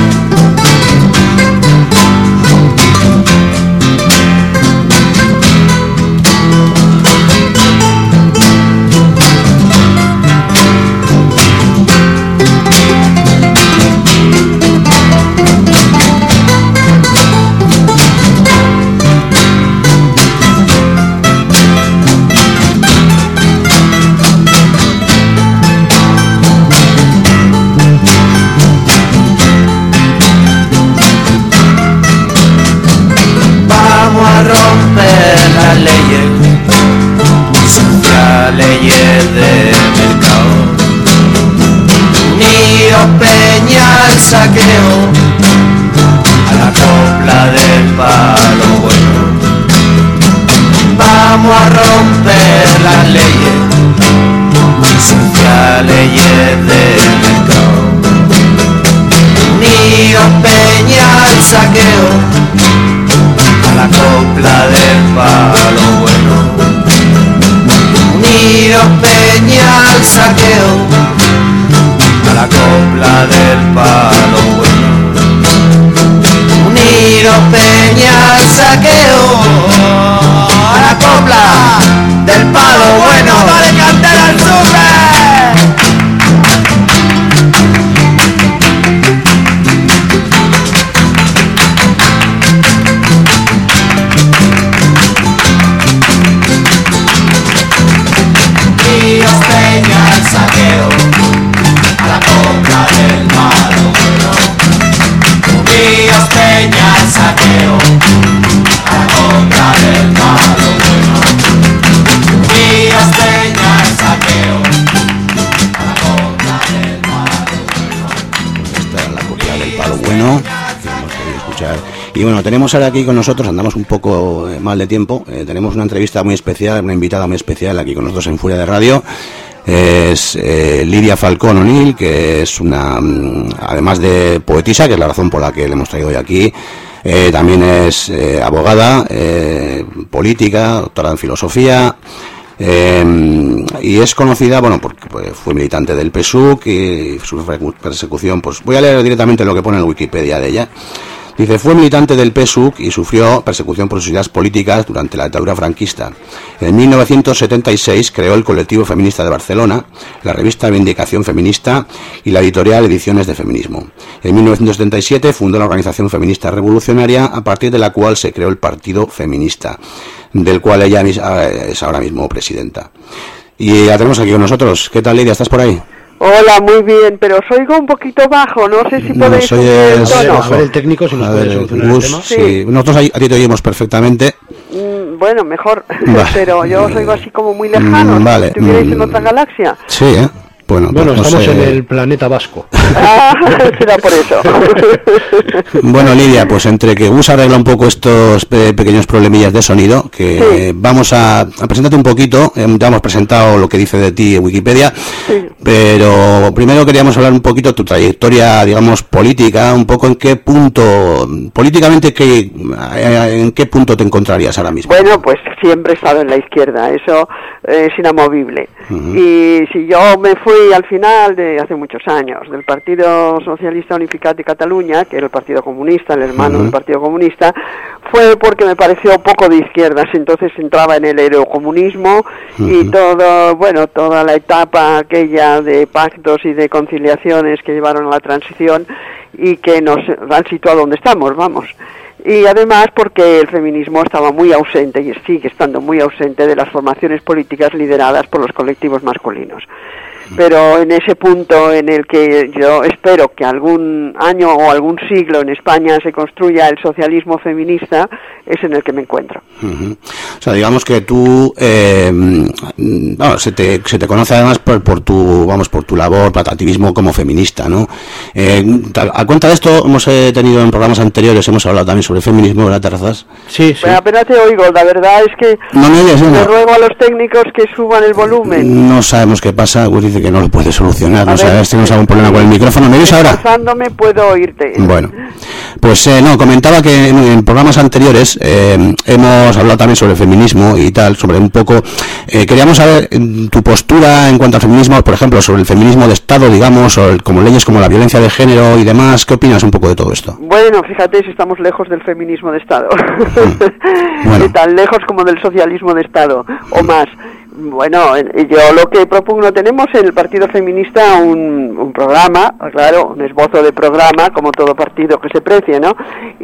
Leyes de mercado, Unidos Peña al saqueo, a la copla del palo bueno. Vamos a romper las leyes, sucia leyes de mercado, Unidos Peña al saqueo, a la copla del palo bueno. Unidos Peña al saqueo, a la copla del palo bueno. Unidos Peña al saqueo, a la copla del palo bueno. ¡Dale cantera al super! Saqueo, a la compra del palo bueno. Unidos Peña al saqueo, a la compra del palo bueno. Unidos Peña al saqueo, a la compra del palo bueno. Esta es la copla del palo bueno que hemos podido escuchar. Y bueno, tenemos ahora aquí con nosotros, andamos un poco eh, mal de tiempo, eh, tenemos una entrevista muy especial, una invitada muy especial aquí con nosotros en Furia de Radio. Es eh, Lidia Falcón O'Neill, que es una, además de poetisa, que es la razón por la que le hemos traído hoy aquí, eh, también es eh, abogada, eh, política, doctora en filosofía, eh, y es conocida, bueno, porque pues, fue militante del P S U C y su persecución, pues voy a leer directamente lo que pone en Wikipedia de ella. Dice, fue militante del P S U C y sufrió persecución por sus ideas políticas durante la dictadura franquista. En mil novecientos setenta y seis creó el Colectivo Feminista de Barcelona, la revista Vindicación Feminista y la editorial Ediciones de Feminismo. En mil novecientos setenta y siete fundó la Organización Feminista Revolucionaria, a partir de la cual se creó el Partido Feminista, del cual ella es ahora mismo presidenta. Y la tenemos aquí con nosotros. ¿Qué tal, Lidia? ¿Estás por ahí? Hola, muy bien, pero os oigo un poquito bajo, no sé si no, podéis soy el, tono. A ver el técnico si nos a puede ver, solucionar Gus, el tema. Sí. Sí. Nosotros a ti te oímos perfectamente. Mm, bueno, mejor, Vale. pero yo os oigo así como muy lejano, Mm, vale. si estuvierais Mm. en otra galaxia. Sí, ¿eh? Bueno, Bueno, pues no estamos sé. en el planeta vasco. Ah, será por eso. Bueno, Lidia, pues entre que Gus arregla un poco estos pe- pequeños problemillas de sonido, que Sí. eh, vamos a, a presentarte un poquito, eh, ya hemos presentado lo que dice de ti en Wikipedia, Sí. pero primero queríamos hablar un poquito de tu trayectoria, digamos, política, un poco en qué punto, políticamente, qué, en qué punto te encontrarías ahora mismo. Bueno, pues siempre he estado en la izquierda, eso eh, es inamovible. Ujú. Y si yo me fui al final de hace muchos años del Partido Socialista Unificat de Cataluña, que era el Partido Comunista, el hermano Ujú. del Partido Comunista, fue porque me pareció poco de izquierdas, entonces entraba en el eurocomunismo y Ujú. todo, bueno, toda la etapa aquella de pactos y de conciliaciones que llevaron a la transición y que nos han situado donde estamos, vamos. Y además porque el feminismo estaba muy ausente y sigue estando muy ausente de las formaciones políticas lideradas por los colectivos masculinos. pero en ese punto en el que yo espero que algún año o algún siglo en España se construya el socialismo feminista, es en el que me encuentro. Uh-huh. O sea, digamos que tú, eh, no, se te, se te conoce además por, por tu, vamos, por tu labor, por tu activismo como feminista, ¿no? Eh, a cuenta de esto, hemos eh, tenido en programas anteriores, hemos hablado también sobre feminismo, ¿verdad, Terrazas? Sí, sí. Pero apenas te oigo, la verdad es que no me oyes, le no. ruego a los técnicos que suban el volumen. No sabemos qué pasa, Gus dice que no lo puede solucionar, A no ver, sabes, tenemos algún problema con el micrófono. ¿Me oyes ahora? Esforzándome puedo oírte. Bueno, pues eh, no, comentaba que en, en programas anteriores eh, hemos hablado también sobre el feminismo y tal, sobre un poco, eh, queríamos saber tu postura en cuanto al feminismo, por ejemplo, sobre el feminismo de Estado, digamos, o el, como leyes como la violencia de género y demás. ¿Qué opinas un poco de todo esto? Bueno, fíjate si estamos lejos del feminismo de Estado. Bueno. Tan lejos como del socialismo de Estado, o más. Bueno, yo lo que propongo, tenemos en el Partido Feminista un, un programa, claro, un esbozo de programa, como todo partido que se precie, ¿no?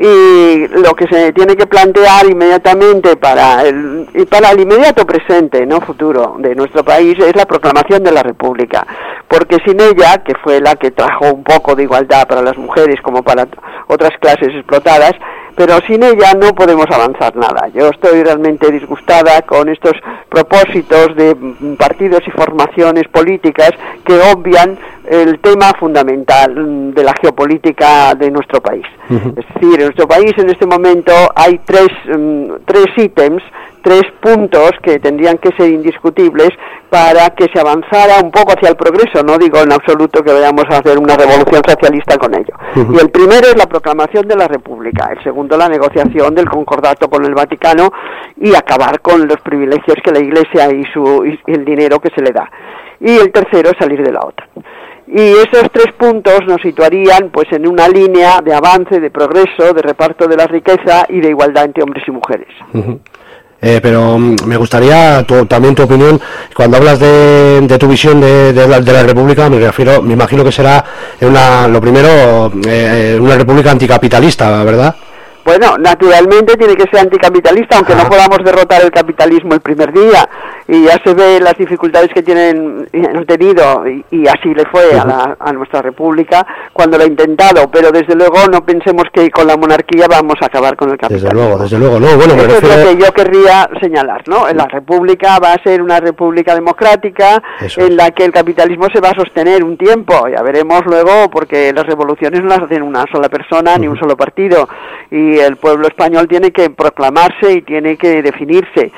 Y lo que se tiene que plantear inmediatamente para el, y para el inmediato presente, no futuro, de nuestro país, es la proclamación de la República. Porque sin ella, que fue la que trajo un poco de igualdad para las mujeres como para otras clases explotadas, pero sin ella no podemos avanzar nada. Yo estoy realmente disgustada con estos propósitos de partidos y formaciones políticas que obvian el tema fundamental de la geopolítica de nuestro país. Uh-huh. Es decir, en nuestro país en este momento hay tres, um, tres ítems, tres puntos que tendrían que ser indiscutibles para que se avanzara un poco hacia el progreso. No digo en absoluto que vayamos a hacer una revolución socialista con ello. Uh-huh. Y el primero es la proclamación de la República, el segundo la negociación del concordato con el Vaticano y acabar con los privilegios que la Iglesia y, su, y el dinero que se le da. Y el tercero es salir de la OTAN. Y esos tres puntos nos situarían pues en una línea de avance, de progreso, de reparto de la riqueza y de igualdad entre hombres y mujeres. Uh-huh. Eh, pero um, me gustaría tu, también tu opinión cuando hablas de, de tu visión de, de, la, de la República. Me refiero, me imagino que será una, lo primero, eh, una República anticapitalista, ¿verdad? Bueno, naturalmente tiene que ser anticapitalista, aunque ah. no podamos derrotar el capitalismo el primer día. Y ya se ve las dificultades que tienen han tenido, y, y así le fue uh-huh. a, la, a nuestra república cuando lo ha intentado. Pero desde luego no pensemos que con la monarquía vamos a acabar con el capitalismo. Desde luego, desde luego, no. Bueno, me Eso refiero... es lo que yo querría señalar, ¿no? La república va a ser una república democrática Eso en es. la que el capitalismo se va a sostener un tiempo. Ya veremos luego, porque las revoluciones no las hacen una sola persona uh-huh. ni un solo partido. Y el pueblo español tiene que proclamarse y tiene que definirse.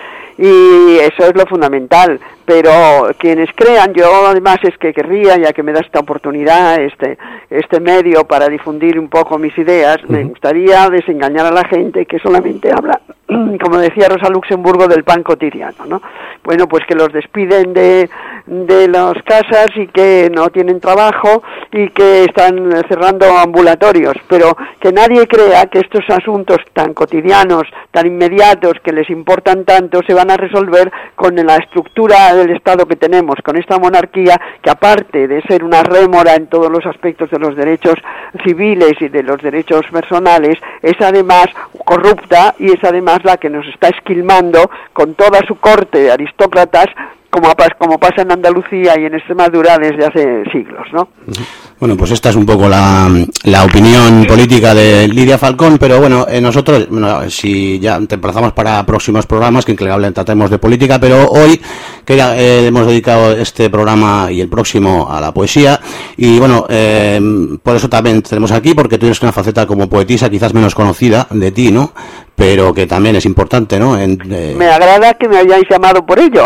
Y eso es lo fundamental, pero quienes crean, yo además es que querría, ya que me da esta oportunidad, este este medio para difundir un poco mis ideas, uh-huh. me gustaría desengañar a la gente que solamente habla, como decía Rosa Luxemburgo, del pan cotidiano, ¿no? Bueno, pues que los despiden de, de las casas y que no tienen trabajo y que están cerrando ambulatorios, pero que nadie crea que estos asuntos tan cotidianos, tan inmediatos, que les importan tanto, se van a resolver con la estructura del Estado que tenemos, con esta monarquía que, aparte de ser una rémora en todos los aspectos de los derechos civiles y de los derechos personales, es además corrupta y es además la que nos está esquilmando con toda su corte de aristócratas, como, como pasa en Andalucía y en Extremadura desde hace siglos, ¿no? Bueno, pues esta es un poco la, la opinión política de Lidia Falcón, pero bueno, eh, nosotros, bueno, si ya te emplazamos para próximos programas que increíble tratemos de política, pero hoy que ya, eh, hemos dedicado este programa y el próximo a la poesía, y bueno, eh, por eso también tenemos aquí, porque tú tienes una faceta como poetisa quizás menos conocida de ti, ¿no? Pero que también es importante, ¿no? En, eh... Me agrada que me hayáis llamado por ello,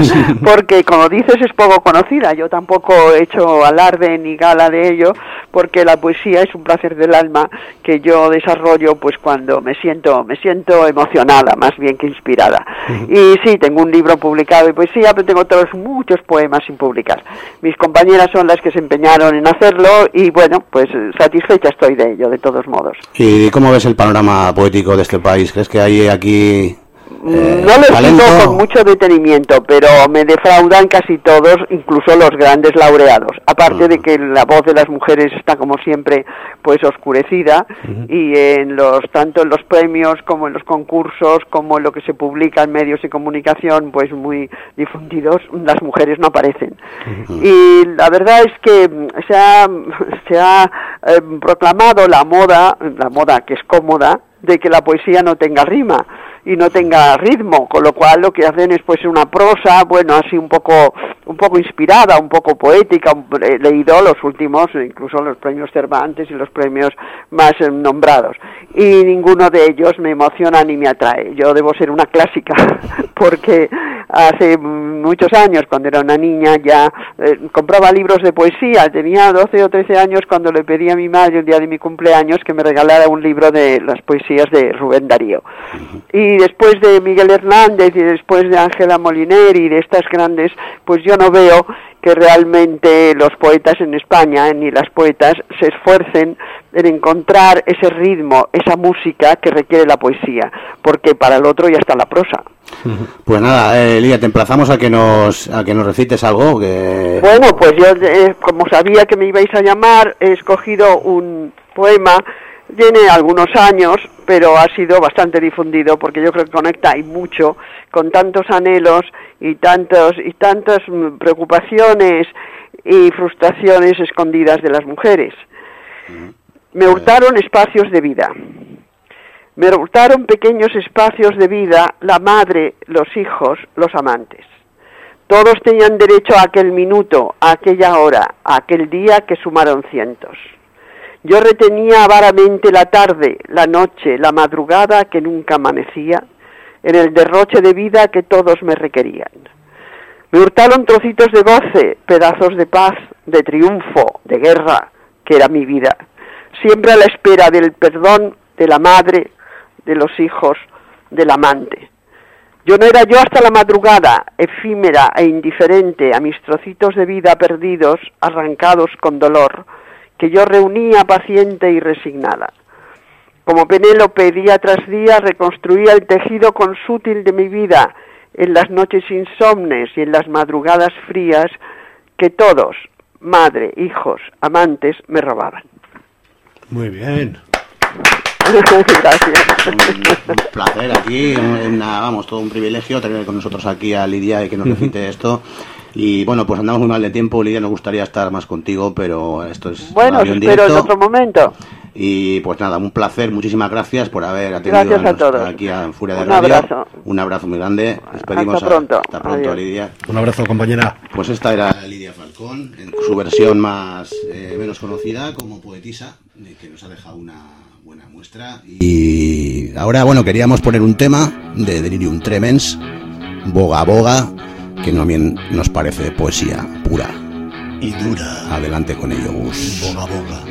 porque como dices es poco conocida. Yo tampoco he hecho alarde ni gala de ello, porque la poesía es un placer del alma que yo desarrollo pues cuando me siento me siento emocionada más bien que inspirada. Uh-huh. Y sí, tengo un libro publicado de poesía, pero tengo otros muchos poemas sin publicar. Mis compañeras son las que se empeñaron en hacerlo y bueno, pues satisfecha estoy de ello, de todos modos. ¿Y cómo ves el panorama poético de este país? ¿Crees que hay aquí Eh, no los talento... sigo con mucho detenimiento, pero me defraudan casi todos, incluso los grandes laureados. Aparte uh-huh. de que la voz de las mujeres está, como siempre, pues oscurecida, uh-huh. y en los tanto en los premios como en los concursos, como en lo que se publica en medios de comunicación, pues muy difundidos, las mujeres no aparecen. Uh-huh. Y la verdad es que se ha, se ha eh, proclamado la moda, la moda que es cómoda, de que la poesía no tenga rima y no tenga ritmo, con lo cual lo que hacen es pues una prosa, bueno, así un poco un poco inspirada, un poco poética. He leído los últimos, incluso los premios Cervantes y los premios más eh, nombrados, y ninguno de ellos me emociona ni me atrae. Yo debo ser una clásica, porque hace muchos años, cuando era una niña, ya eh, compraba libros de poesía. Tenía doce o trece años cuando le pedí a mi madre un día de mi cumpleaños que me regalara un libro de las poesías de Rubén Darío. Y después de Miguel Hernández y después de Ángela Moliner y de estas grandes, pues yo no veo que realmente los poetas en España, ni las poetas, se esfuercen en encontrar ese ritmo, esa música que requiere la poesía, porque para el otro ya está la prosa. Pues nada, eh, Lidia, te emplazamos a que nos a que nos recites algo. Que... Bueno, pues yo, eh, como sabía que me ibais a llamar, he escogido un poema. Tiene algunos años, pero ha sido bastante difundido, porque yo creo que conecta y mucho con tantos anhelos y tantos y tantas preocupaciones y frustraciones escondidas de las mujeres. Me hurtaron espacios de vida. Me hurtaron pequeños espacios de vida, la madre, los hijos, los amantes. Todos tenían derecho a aquel minuto, a aquella hora, a aquel día que sumaron cientos. Yo retenía avaramente la tarde, la noche, la madrugada que nunca amanecía, en el derroche de vida que todos me requerían. Me hurtaron trocitos de goce, pedazos de paz, de triunfo, de guerra, que era mi vida, siempre a la espera del perdón de la madre, de los hijos, del amante. Yo no era yo hasta la madrugada, efímera e indiferente a mis trocitos de vida perdidos, arrancados con dolor, que yo reunía paciente y resignada. Como Penélope, día tras día, reconstruía el tejido consútil de mi vida en las noches insomnes y en las madrugadas frías que todos, madre, hijos, amantes, me robaban. Muy bien. Gracias. Un, un placer aquí, una, vamos, todo un privilegio tener con nosotros aquí a Lidia y que nos recite esto. Y bueno, pues andamos muy mal de tiempo, Lidia, nos gustaría estar más contigo, pero esto es bueno, radio en directo. Pero en otro momento. Y pues nada, un placer, muchísimas gracias por haber atendido gracias a, a todos. aquí a Furia de un Radio. Abrazo. Un abrazo muy grande. Despedimos hasta pronto. A, hasta pronto, Adiós. Lidia. Un abrazo, compañera. Pues esta era Lidia Falcón, en su versión más eh, menos conocida como poetisa, que nos ha dejado una buena muestra. Y ahora, bueno, queríamos poner un tema de Delirium Tremens, Boga Boga, que no bien nos parece poesía pura y dura. Adelante con ello, Gus. Boga Boga.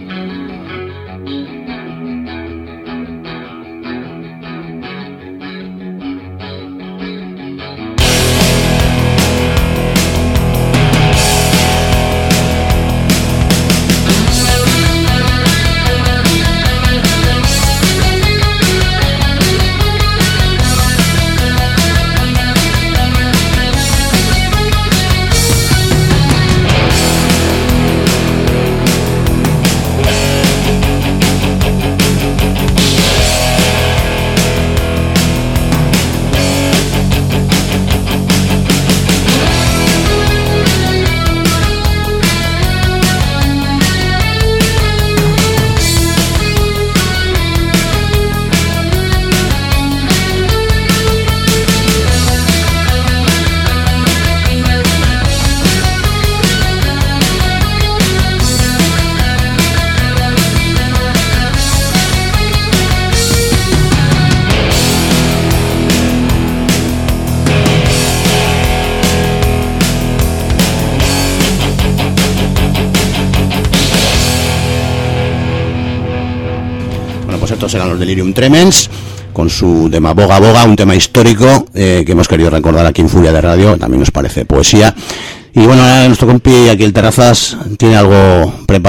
Estos eran los Delirium Tremens con su tema Boga Boga, un tema histórico eh, que hemos querido recordar aquí en Furia de Radio. También nos parece poesía. Y bueno, ahora nuestro compi aquí el Terrazas tiene algo preparado.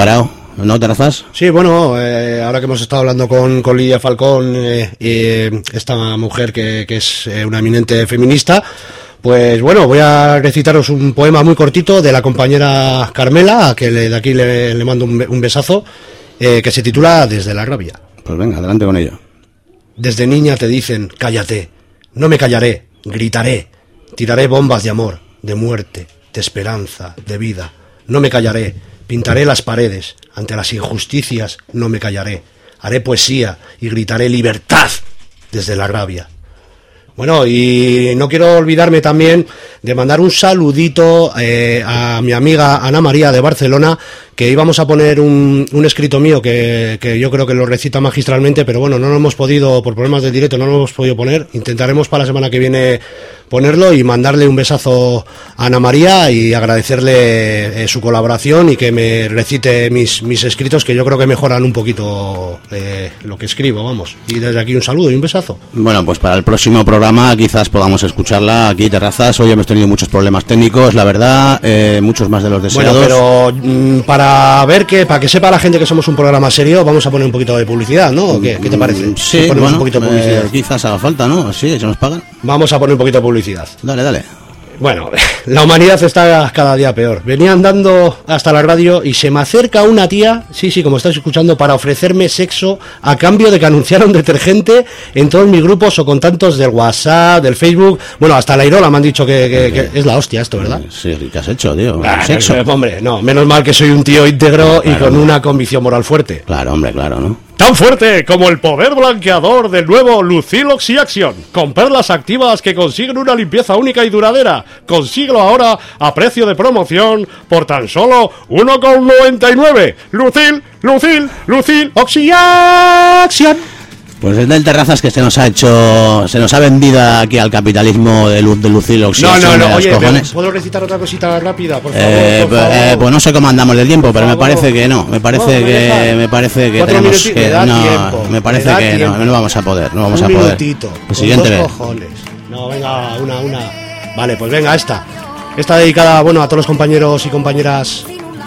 ¿no, Terrazas? Sí, bueno, eh, ahora que hemos estado hablando con, con Lidia Falcón, eh, eh, esta mujer que, que es eh, una eminente feminista, pues bueno, voy a recitaros un poema muy cortito de la compañera Carmela, que le, de aquí le, le mando un, un besazo, eh, que se titula Desde la rabia. Pues venga, adelante con ello. Desde niña te dicen, cállate, no me callaré, gritaré, tiraré bombas de amor, de muerte, de esperanza, de vida, no me callaré, pintaré las paredes, ante las injusticias no me callaré, haré poesía y gritaré libertad desde la rabia. Bueno, y no quiero olvidarme también de mandar un saludito eh, a mi amiga Ana María de Barcelona, que íbamos a poner un, un escrito mío que, que yo creo que lo recita magistralmente, pero bueno, no lo hemos podido, por problemas de directo, no lo hemos podido poner. Intentaremos para la semana que viene ponerlo y mandarle un besazo a Ana María y agradecerle eh, su colaboración y que me recite mis, mis escritos, que yo creo que mejoran un poquito eh, lo que escribo, vamos. Y desde aquí un saludo y un besazo. Bueno, pues para el próximo programa quizás podamos escucharla aquí, Terrazas. Hoy hemos tenido muchos problemas técnicos, la verdad, eh, muchos más de los deseados. Bueno, pero mm, para ver que, para que sepa la gente que somos un programa serio, vamos a poner un poquito de publicidad, ¿no? ¿Qué, qué te parece? Sí, ponemos bueno, un poquito de publicidad. Eh, quizás haga falta, ¿no? Sí, se nos pagan. Vamos a poner un poquito de publicidad. Dale, dale. Bueno, la humanidad está cada día peor. Venía andando hasta la radio y se me acerca una tía, sí, sí, como estáis escuchando, para ofrecerme sexo a cambio de que anunciara un detergente en todos mis grupos o contactos del WhatsApp, del Facebook. Bueno, hasta la Irola me han dicho que, que, que es la hostia esto, ¿verdad? Sí, ¿qué has hecho, tío? Ah, Sexo. No, hombre, no, menos mal que soy un tío íntegro, claro, y con no. una convicción moral fuerte. Claro, hombre, claro, ¿no? Tan fuerte como el poder blanqueador del nuevo Lucil Oxy-Action, con perlas activas que consiguen una limpieza única y duradera. Consíguelo ahora a precio de promoción por tan solo uno con noventa y nueve. Lucil, Lucil, Lucil Oxy-Action. Pues es del Terrazas que se nos ha hecho, se nos ha vendido aquí al capitalismo de, Lu, de Lucil Oxy-Action. No, no, no, oye, ¿puedo recitar otra cosita rápida, por favor? Eh, por favor. Eh, pues no sé cómo andamos del tiempo, pero me parece que no, me parece No, que, deja. me parece que Cuatro tenemos minuti- que, me da no, tiempo, me parece me da que no, tiempo. no vamos a poder, no vamos un a poder. minutito, El con siguiente dos vez. cojones. No, venga, una, una. Vale, pues venga, esta. Esta dedicada, bueno, a todos los compañeros y compañeras.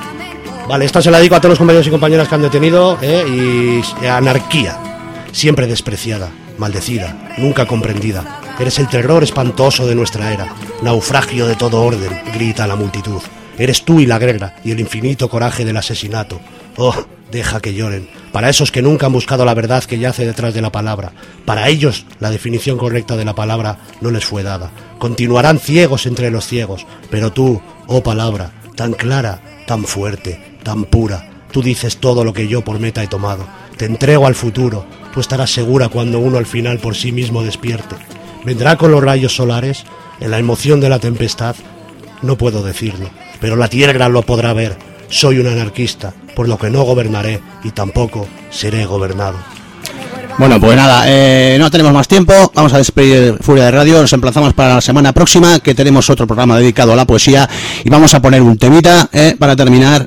Vale, esta se la dedico a todos los compañeros y compañeras que han detenido, eh, y anarquía, siempre despreciada, maldecida, nunca comprendida. Eres el terror espantoso de nuestra era, naufragio de todo orden, grita la multitud. Eres tú y la guerra y el infinito coraje del asesinato. Oh, deja que lloren. Para esos que nunca han buscado la verdad que yace detrás de la palabra. Para ellos, la definición correcta de la palabra no les fue dada. Continuarán ciegos entre los ciegos. Pero tú, oh palabra, tan clara, tan fuerte, tan pura, tú dices todo lo que yo por meta he tomado. Te entrego al futuro. Tú estarás segura cuando uno al final por sí mismo despierte. Vendrá con los rayos solares, en la emoción de la tempestad. No puedo decirlo, pero la tierra lo podrá ver. Soy un anarquista, por lo que no gobernaré y tampoco seré gobernado. Bueno, pues nada, eh, no tenemos más tiempo, vamos a despedir Furia de Radio, nos emplazamos para la semana próxima, que tenemos otro programa dedicado a la poesía, y vamos a poner un temita eh, para terminar,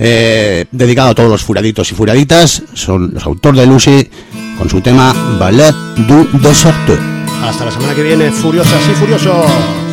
eh, dedicado a todos los furiaditos y furiaditas. Son los autores de Lucy, con su tema Ballet du Désert. Hasta la semana que viene, furiosas y furiosos.